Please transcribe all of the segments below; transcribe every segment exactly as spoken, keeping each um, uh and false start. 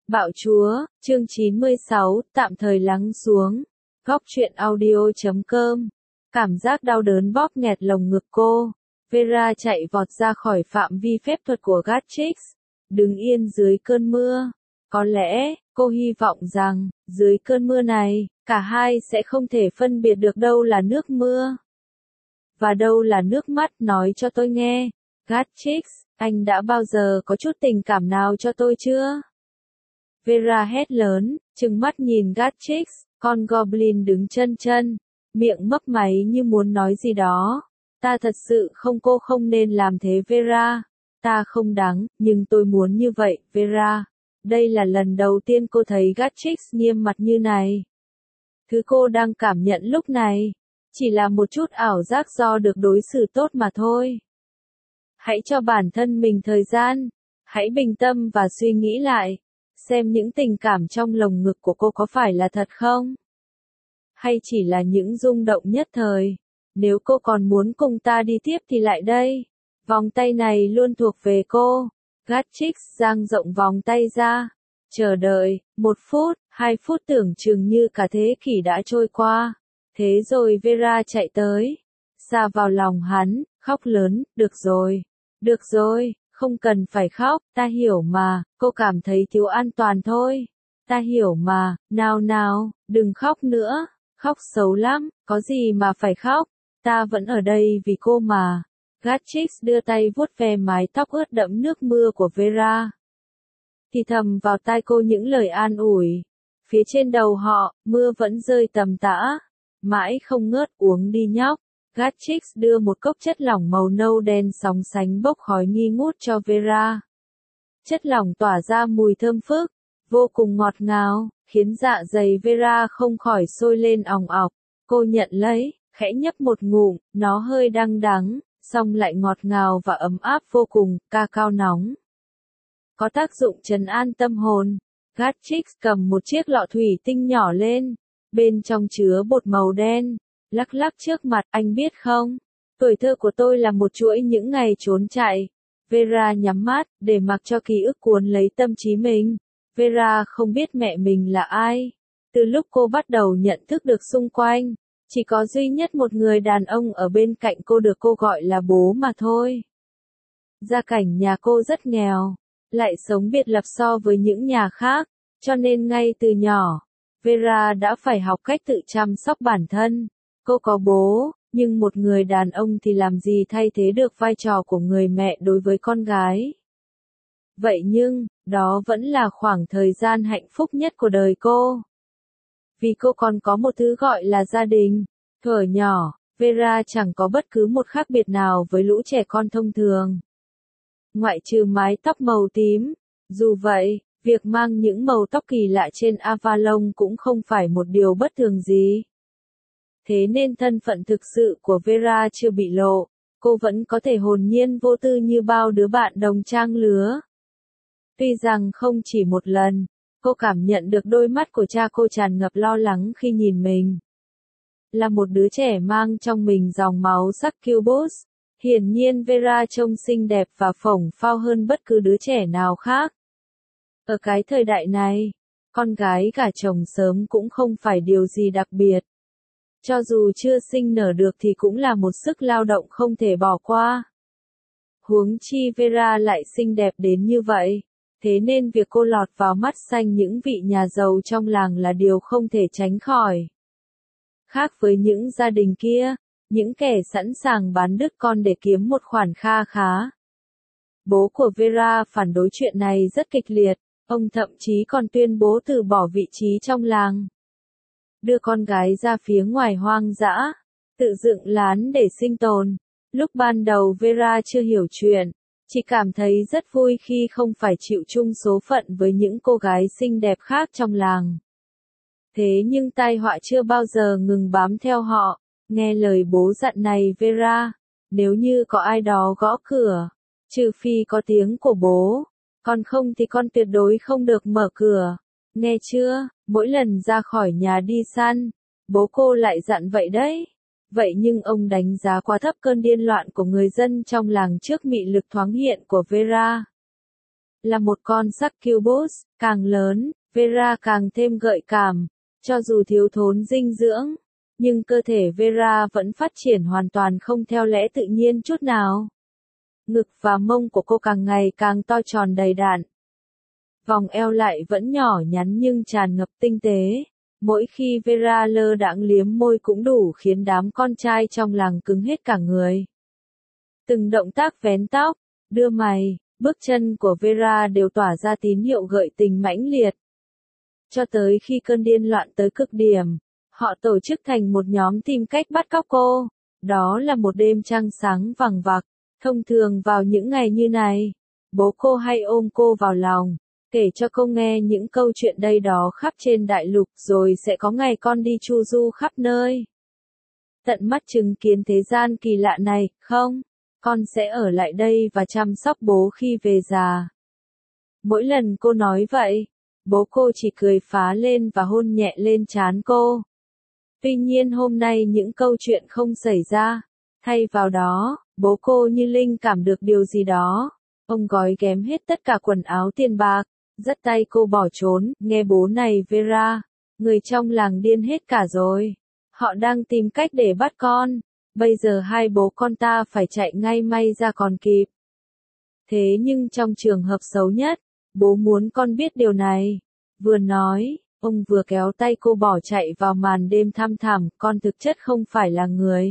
Bạo chúa, chương chín mươi sáu, tạm thời lắng xuống. Góc truyện audio chấm com. Cảm giác đau đớn bóp nghẹt lồng ngực cô. Vera chạy vọt ra khỏi phạm vi phép thuật của Gatrix. Đứng yên dưới cơn mưa. Có lẽ, cô hy vọng rằng, dưới cơn mưa này, cả hai sẽ không thể phân biệt được đâu là nước mưa. Và đâu là nước mắt, nói cho tôi nghe. Gatrix, anh đã bao giờ có chút tình cảm nào cho tôi chưa? Vera hét lớn, trừng mắt nhìn Gatrix, con Goblin đứng chân chân, miệng mấp máy như muốn nói gì đó. Ta thật sự không, cô không nên làm thế Vera. Ta không đáng, nhưng tôi muốn như vậy, Vera. Đây là lần đầu tiên cô thấy Gatrix nghiêm mặt như này. Thứ cô đang cảm nhận lúc này, chỉ là một chút ảo giác do được đối xử tốt mà thôi. Hãy cho bản thân mình thời gian, hãy bình tâm và suy nghĩ lại. Xem những tình cảm trong lồng ngực của cô có phải là thật không? Hay chỉ là những rung động nhất thời? Nếu cô còn muốn cùng ta đi tiếp thì lại đây. Vòng tay này luôn thuộc về cô. Gatrix dang rộng vòng tay ra. Chờ đợi, một phút, hai phút tưởng chừng như cả thế kỷ đã trôi qua. Thế rồi Vera chạy tới. Sa vào lòng hắn, khóc lớn, được rồi, được rồi. Không cần phải khóc, ta hiểu mà, cô cảm thấy thiếu an toàn thôi. Ta hiểu mà, nào nào, đừng khóc nữa, khóc xấu lắm, có gì mà phải khóc, ta vẫn ở đây vì cô mà. Gatrix đưa tay vuốt ve mái tóc ướt đẫm nước mưa của Vera. Thì thầm vào tai cô những lời an ủi. Phía trên đầu họ, mưa vẫn rơi tầm tã, mãi không ngớt, uống đi nhóc. Gatrix đưa một cốc chất lỏng màu nâu đen sóng sánh bốc khói nghi ngút cho Vera. Chất lỏng tỏa ra mùi thơm phức, vô cùng ngọt ngào, khiến dạ dày Vera không khỏi sôi lên òng ọc. Cô nhận lấy, khẽ nhấp một ngụm, nó hơi đắng đắng, song lại ngọt ngào và ấm áp vô cùng, cacao nóng. Có tác dụng trấn an tâm hồn. Gatrix cầm một chiếc lọ thủy tinh nhỏ lên, bên trong chứa bột màu đen. Lắc lắc trước mặt, anh biết không? Tuổi thơ của tôi là một chuỗi những ngày trốn chạy. Vera nhắm mắt, để mặc cho ký ức cuốn lấy tâm trí mình. Vera không biết mẹ mình là ai. Từ lúc cô bắt đầu nhận thức được xung quanh, chỉ có duy nhất một người đàn ông ở bên cạnh cô được cô gọi là bố mà thôi. Gia cảnh nhà cô rất nghèo, lại sống biệt lập so với những nhà khác, cho nên ngay từ nhỏ, Vera đã phải học cách tự chăm sóc bản thân. Cô có bố, nhưng một người đàn ông thì làm gì thay thế được vai trò của người mẹ đối với con gái. Vậy nhưng, đó vẫn là khoảng thời gian hạnh phúc nhất của đời cô. Vì cô còn có một thứ gọi là gia đình. Thuở nhỏ, Vera chẳng có bất cứ một khác biệt nào với lũ trẻ con thông thường. Ngoại trừ mái tóc màu tím. Dù vậy, việc mang những màu tóc kỳ lạ trên Avalon cũng không phải một điều bất thường gì. Thế nên thân phận thực sự của Vera chưa bị lộ, cô vẫn có thể hồn nhiên vô tư như bao đứa bạn đồng trang lứa. Tuy rằng không chỉ một lần, cô cảm nhận được đôi mắt của cha cô tràn ngập lo lắng khi nhìn mình. Là một đứa trẻ mang trong mình dòng máu succubus, hiển nhiên Vera trông xinh đẹp và phổng phao hơn bất cứ đứa trẻ nào khác. Ở cái thời đại này, con gái gả chồng sớm cũng không phải điều gì đặc biệt. Cho dù chưa sinh nở được thì cũng là một sức lao động không thể bỏ qua. Huống chi Vera lại xinh đẹp đến như vậy, thế nên việc cô lọt vào mắt xanh những vị nhà giàu trong làng là điều không thể tránh khỏi. Khác với những gia đình kia, những kẻ sẵn sàng bán đứt con để kiếm một khoản kha khá. Bố của Vera phản đối chuyện này rất kịch liệt, ông thậm chí còn tuyên bố từ bỏ vị trí trong làng. Đưa con gái ra phía ngoài hoang dã, tự dựng lán để sinh tồn. Lúc ban đầu Vera chưa hiểu chuyện, chỉ cảm thấy rất vui khi không phải chịu chung số phận với những cô gái xinh đẹp khác trong làng. Thế nhưng tai họa chưa bao giờ ngừng bám theo họ. Nghe lời bố dặn này Vera, nếu như có ai đó gõ cửa, trừ phi có tiếng của bố, còn không thì con tuyệt đối không được mở cửa. Nghe chưa, mỗi lần ra khỏi nhà đi săn, bố cô lại dặn vậy đấy. Vậy nhưng ông đánh giá quá thấp cơn điên loạn của người dân trong làng trước mị lực thoáng hiện của Vera. là một con succubus, càng lớn, Vera càng thêm gợi cảm, cho dù thiếu thốn dinh dưỡng, nhưng cơ thể Vera vẫn phát triển hoàn toàn không theo lẽ tự nhiên chút nào. Ngực và mông của cô càng ngày càng to tròn đầy đặn. Vòng eo lại vẫn nhỏ nhắn nhưng tràn ngập tinh tế. Mỗi khi Vera lơ đãng liếm môi cũng đủ khiến đám con trai trong làng cứng hết cả người. Từng động tác vén tóc, đưa mày, bước chân của Vera đều tỏa ra tín hiệu gợi tình mãnh liệt. Cho tới khi cơn điên loạn tới cực điểm, họ tổ chức thành một nhóm tìm cách bắt cóc cô. Đó là một đêm trăng sáng vằng vặc. Thông thường vào những ngày như này, bố cô hay ôm cô vào lòng, kể cho cô nghe những câu chuyện đây đó khắp trên đại lục, rồi sẽ có ngày con đi chu du khắp nơi. Tận mắt chứng kiến thế gian kỳ lạ này, không? Con sẽ ở lại đây và chăm sóc bố khi về già. Mỗi lần cô nói vậy, bố cô chỉ cười phá lên và hôn nhẹ lên trán cô. Tuy nhiên hôm nay những câu chuyện không xảy ra. Thay vào đó, bố cô như linh cảm được điều gì đó. Ông gói ghém hết tất cả quần áo tiền bạc, dắt tay cô bỏ trốn. Nghe bố này Vera, người trong làng điên hết cả rồi. Họ đang tìm cách để bắt con. Bây giờ hai bố con ta phải chạy ngay may ra còn kịp. Thế nhưng trong trường hợp xấu nhất, bố muốn con biết điều này. Vừa nói, ông vừa kéo tay cô bỏ chạy vào màn đêm thăm thẳm. Con thực chất không phải là người.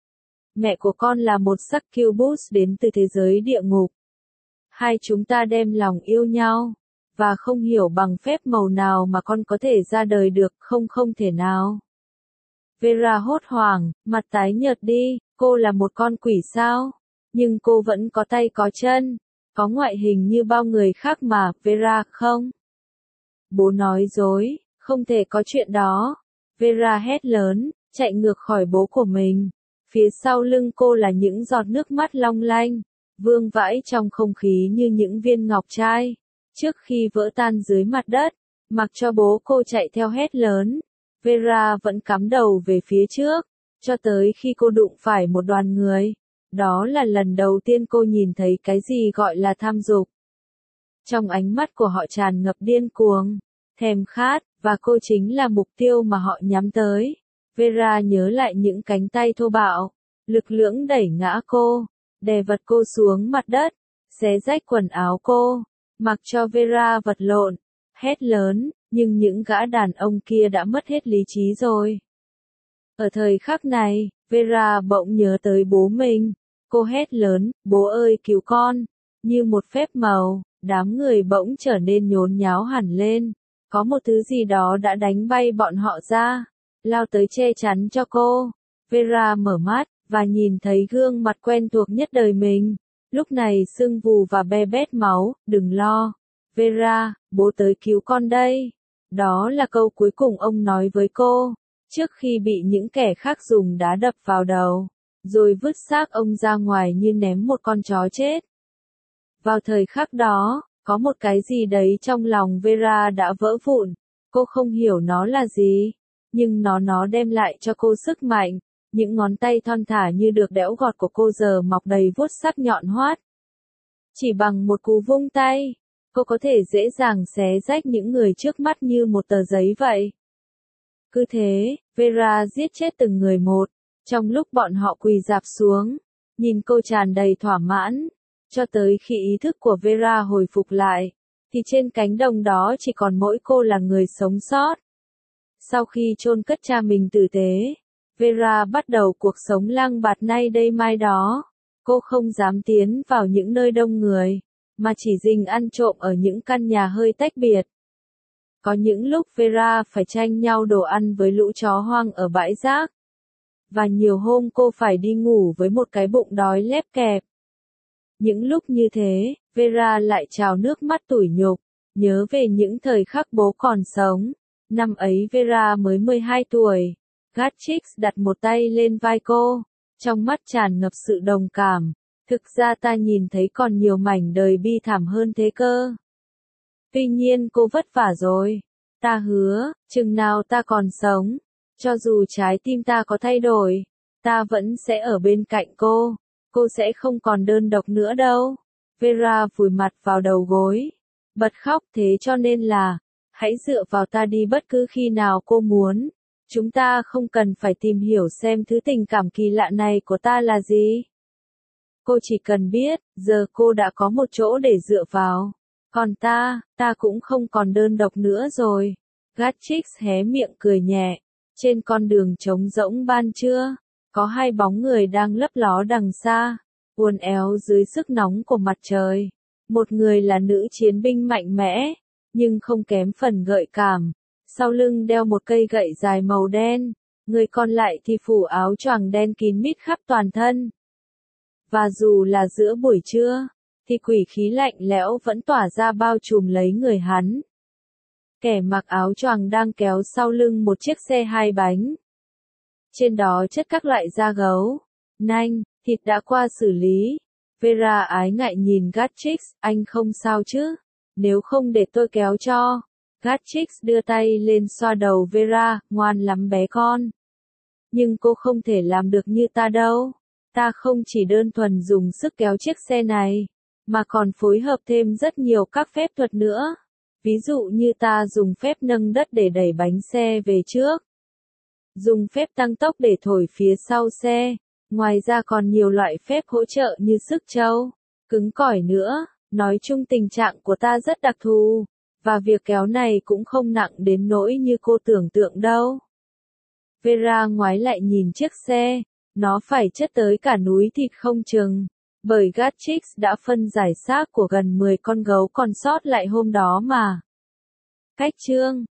Mẹ của con là một succubus đến từ thế giới địa ngục. Hai chúng ta đem lòng yêu nhau, và không hiểu bằng phép màu nào mà con có thể ra đời được, không không thể nào. Vera hốt hoảng, mặt tái nhợt đi, cô là một con quỷ sao? Nhưng cô vẫn có tay có chân, có ngoại hình như bao người khác mà, Vera không? Bố nói dối, không thể có chuyện đó. Vera hét lớn, chạy ngược khỏi bố của mình. Phía sau lưng cô là những giọt nước mắt long lanh, vương vãi trong không khí như những viên ngọc trai. Trước khi vỡ tan dưới mặt đất, mặc cho bố cô chạy theo hét lớn, Vera vẫn cắm đầu về phía trước, cho tới khi cô đụng phải một đoàn người. Đó là lần đầu tiên cô nhìn thấy cái gì gọi là tham dục. Trong ánh mắt của họ tràn ngập điên cuồng, thèm khát, và cô chính là mục tiêu mà họ nhắm tới. Vera nhớ lại những cánh tay thô bạo, lực lưỡng đẩy ngã cô, đè vật cô xuống mặt đất, xé rách quần áo cô, mặc cho Vera vật lộn, hét lớn, nhưng những gã đàn ông kia đã mất hết lý trí rồi. Ở thời khắc này, Vera bỗng nhớ tới bố mình, cô hét lớn, bố ơi cứu con, như một phép màu, đám người bỗng trở nên nhốn nháo hẳn lên, có một thứ gì đó đã đánh bay bọn họ ra. Lao tới che chắn cho cô. Vera mở mắt, và nhìn thấy gương mặt quen thuộc nhất đời mình. Lúc này sưng vù và be bét máu, đừng lo. Vera, bố tới cứu con đây. Đó là câu cuối cùng ông nói với cô, trước khi bị những kẻ khác dùng đá đập vào đầu, rồi vứt xác ông ra ngoài như ném một con chó chết. Vào thời khắc đó, có một cái gì đấy trong lòng Vera đã vỡ vụn. Cô không hiểu nó là gì. Nhưng nó nó đem lại cho cô sức mạnh, những ngón tay thon thả như được đẽo gọt của cô giờ mọc đầy vuốt sắc nhọn hoắt. Chỉ bằng một cú vung tay, cô có thể dễ dàng xé rách những người trước mắt như một tờ giấy vậy. Cứ thế, Vera giết chết từng người một, trong lúc bọn họ quỳ rạp xuống, nhìn cô tràn đầy thỏa mãn, cho tới khi ý thức của Vera hồi phục lại, thì trên cánh đồng đó chỉ còn mỗi cô là người sống sót. Sau khi chôn cất cha mình tử tế, Vera bắt đầu cuộc sống lang bạt nay đây mai đó. Cô không dám tiến vào những nơi đông người, mà chỉ rình ăn trộm ở những căn nhà hơi tách biệt. Có những lúc Vera phải tranh nhau đồ ăn với lũ chó hoang ở bãi rác. Và nhiều hôm cô phải đi ngủ với một cái bụng đói lép kẹp. Những lúc như thế, Vera lại trào nước mắt tủi nhục, nhớ về những thời khắc bố còn sống. Năm ấy Vera mới mười hai tuổi. Gatchix đặt một tay lên vai cô, trong mắt tràn ngập sự đồng cảm. Thực ra ta nhìn thấy còn nhiều mảnh đời bi thảm hơn thế cơ. Tuy nhiên cô vất vả rồi. Ta hứa, chừng nào ta còn sống, cho dù trái tim ta có thay đổi, ta vẫn sẽ ở bên cạnh cô. Cô sẽ không còn đơn độc nữa đâu. Vera vùi mặt vào đầu gối, bật khóc. Thế cho nên là, hãy dựa vào ta đi bất cứ khi nào cô muốn. Chúng ta không cần phải tìm hiểu xem thứ tình cảm kỳ lạ này của ta là gì. Cô chỉ cần biết, giờ cô đã có một chỗ để dựa vào. Còn ta, ta cũng không còn đơn độc nữa rồi. Gatchix hé miệng cười nhẹ. Trên con đường trống rỗng ban trưa, có hai bóng người đang lấp ló đằng xa, uốn éo dưới sức nóng của mặt trời. Một người là nữ chiến binh mạnh mẽ, nhưng không kém phần gợi cảm. Sau lưng đeo một cây gậy dài màu đen, người còn lại thì phủ áo choàng đen kín mít khắp toàn thân. Và dù là giữa buổi trưa, thì quỷ khí lạnh lẽo vẫn tỏa ra bao trùm lấy người hắn. Kẻ mặc áo choàng đang kéo sau lưng một chiếc xe hai bánh. Trên đó chất các loại da gấu, nanh, thịt đã qua xử lý. Vera ái ngại nhìn Gatchix, anh không sao chứ? Nếu không để tôi kéo cho. Gatchix đưa tay lên xoa đầu Vera, ngoan lắm bé con. Nhưng cô không thể làm được như ta đâu. Ta không chỉ đơn thuần dùng sức kéo chiếc xe này, mà còn phối hợp thêm rất nhiều các phép thuật nữa. Ví dụ như ta dùng phép nâng đất để đẩy bánh xe về trước. Dùng phép tăng tốc để thổi phía sau xe. Ngoài ra còn nhiều loại phép hỗ trợ như sức trâu, cứng cỏi nữa. Nói chung tình trạng của ta rất đặc thù. Và việc kéo này cũng không nặng đến nỗi như cô tưởng tượng đâu. Vera ngoái lại nhìn chiếc xe. Nó phải chất tới cả núi thịt không chừng. Bởi Gatchix đã phân giải xác của gần mười con gấu còn sót lại hôm đó mà. Cách chương